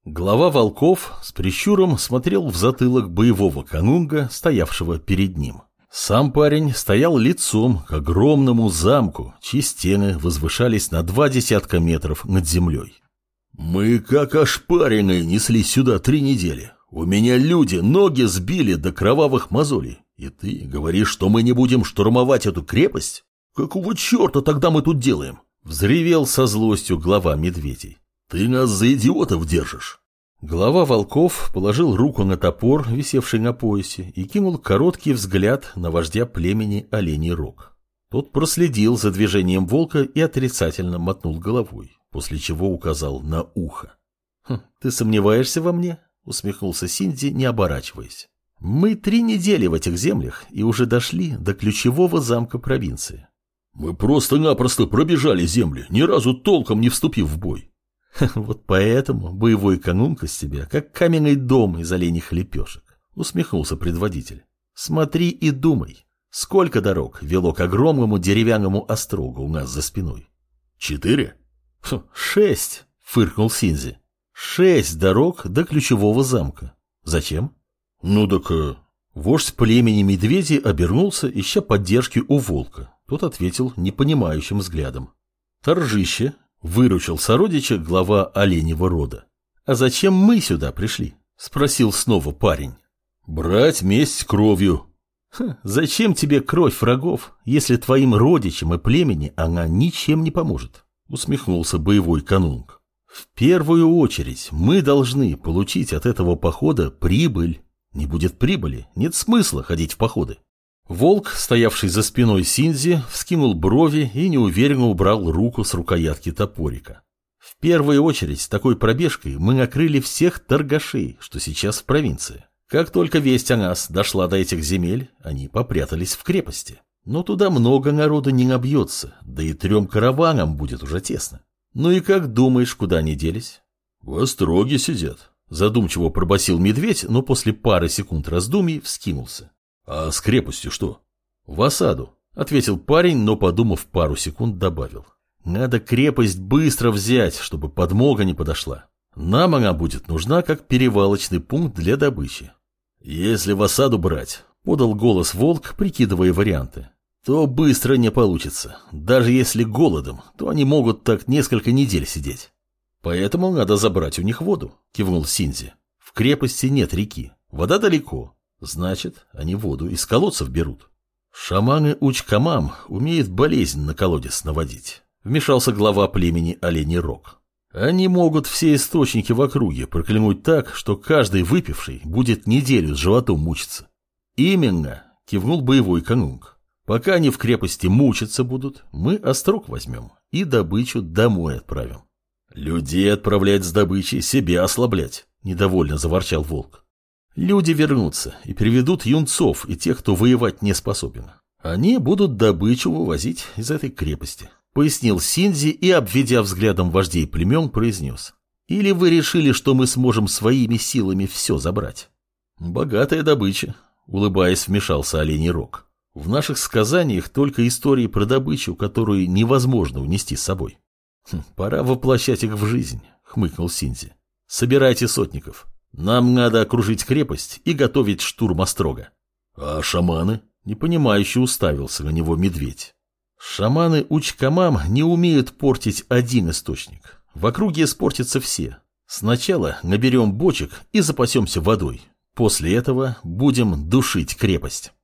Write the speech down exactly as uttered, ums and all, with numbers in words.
Глава волков с прищуром смотрел в затылок боевого канунга, стоявшего перед ним. Сам парень стоял лицом к огромному замку, чьи стены возвышались на два десятка метров над землей. «Мы как ошпаренные несли сюда три недели. У меня люди ноги сбили до кровавых мозолей. И ты говоришь, что мы не будем штурмовать эту крепость? Какого черта тогда мы тут делаем?» Взревел со злостью глава медведей. «Ты нас за идиотов держишь!» Глава волков положил руку на топор, висевший на поясе, и кинул короткий взгляд на вождя племени Оленей Рог. Тот проследил за движением волка и отрицательно мотнул головой, после чего указал на ухо. «Хм, ты сомневаешься во мне?» — усмехнулся Синди, не оборачиваясь. «Мы три недели в этих землях и уже дошли до ключевого замка провинции». «Мы просто-напросто пробежали земли, ни разу толком не вступив в бой». «Вот поэтому боевой канунг из тебя, как каменный дом из оленьих лепешек», — усмехнулся предводитель. «Смотри и думай, сколько дорог вело к огромному деревянному острогу у нас за спиной?» «Четыре?» Фу, «Шесть», — фыркнул Синзи. «Шесть дорог до ключевого замка. Зачем?» «Ну так...» э... Вождь племени медведей обернулся, ища поддержки у волка. Тот ответил непонимающим взглядом. «Торжище», — выручил сородича глава оленьего рода. «А зачем мы сюда пришли?» — спросил снова парень. «Брать месть кровью». Ха, «Зачем тебе кровь врагов, если твоим родичам и племени она ничем не поможет?» — усмехнулся боевой канунг. «В первую очередь мы должны получить от этого похода прибыль. Не будет прибыли, нет смысла ходить в походы». Волк, стоявший за спиной Синзи, вскинул брови и неуверенно убрал руку с рукоятки топорика. «В первую очередь с такой пробежкой мы накрыли всех торгашей, что сейчас в провинции. Как только весть о нас дошла до этих земель, они попрятались в крепости. Но туда много народу не набьется, да и трем караванам будет уже тесно. Ну и как думаешь, куда они делись?» «В остроге сидят», — задумчиво пробасил медведь, но после пары секунд раздумий вскинулся. «А с крепостью что?» «В осаду», — ответил парень, но, подумав пару секунд, добавил. «Надо крепость быстро взять, чтобы подмога не подошла. Нам она будет нужна как перевалочный пункт для добычи». «Если в осаду брать», — подал голос волк, прикидывая варианты, «то быстро не получится. Даже если голодом, то они могут так несколько недель сидеть». «Поэтому надо забрать у них воду», — кивнул Синзи. «В крепости нет реки, вода далеко. Значит, они воду из колодцев берут. Шаманы Уч-Камам умеют болезнь на колодец наводить», — вмешался глава племени Оленей Рог. «Они могут все источники в округе проклянуть так, что каждый выпивший будет неделю с животом мучиться». «Именно», — кивнул боевой канунг. «Пока они в крепости мучиться будут, мы острог возьмем и добычу домой отправим». «Людей отправлять с добычей, себя ослаблять», — недовольно заворчал волк. «Люди вернутся и приведут юнцов и тех, кто воевать не способен. Они будут добычу вывозить из этой крепости», — пояснил Синзи и, обведя взглядом вождей племен, произнес. «Или вы решили, что мы сможем своими силами все забрать?» «Богатая добыча», — улыбаясь, вмешался Оленей Рог. «В наших сказаниях только истории про добычу, которую невозможно унести с собой». Хм, «Пора воплощать их в жизнь», — хмыкнул Синзи. «Собирайте сотников. Нам надо окружить крепость и готовить штурм острога». «А шаманы?» — непонимающе уставился на него медведь. «Шаманы Уч-Камам не умеют портить один источник. В округе испортятся все. Сначала наберем бочек и запасемся водой. После этого будем душить крепость».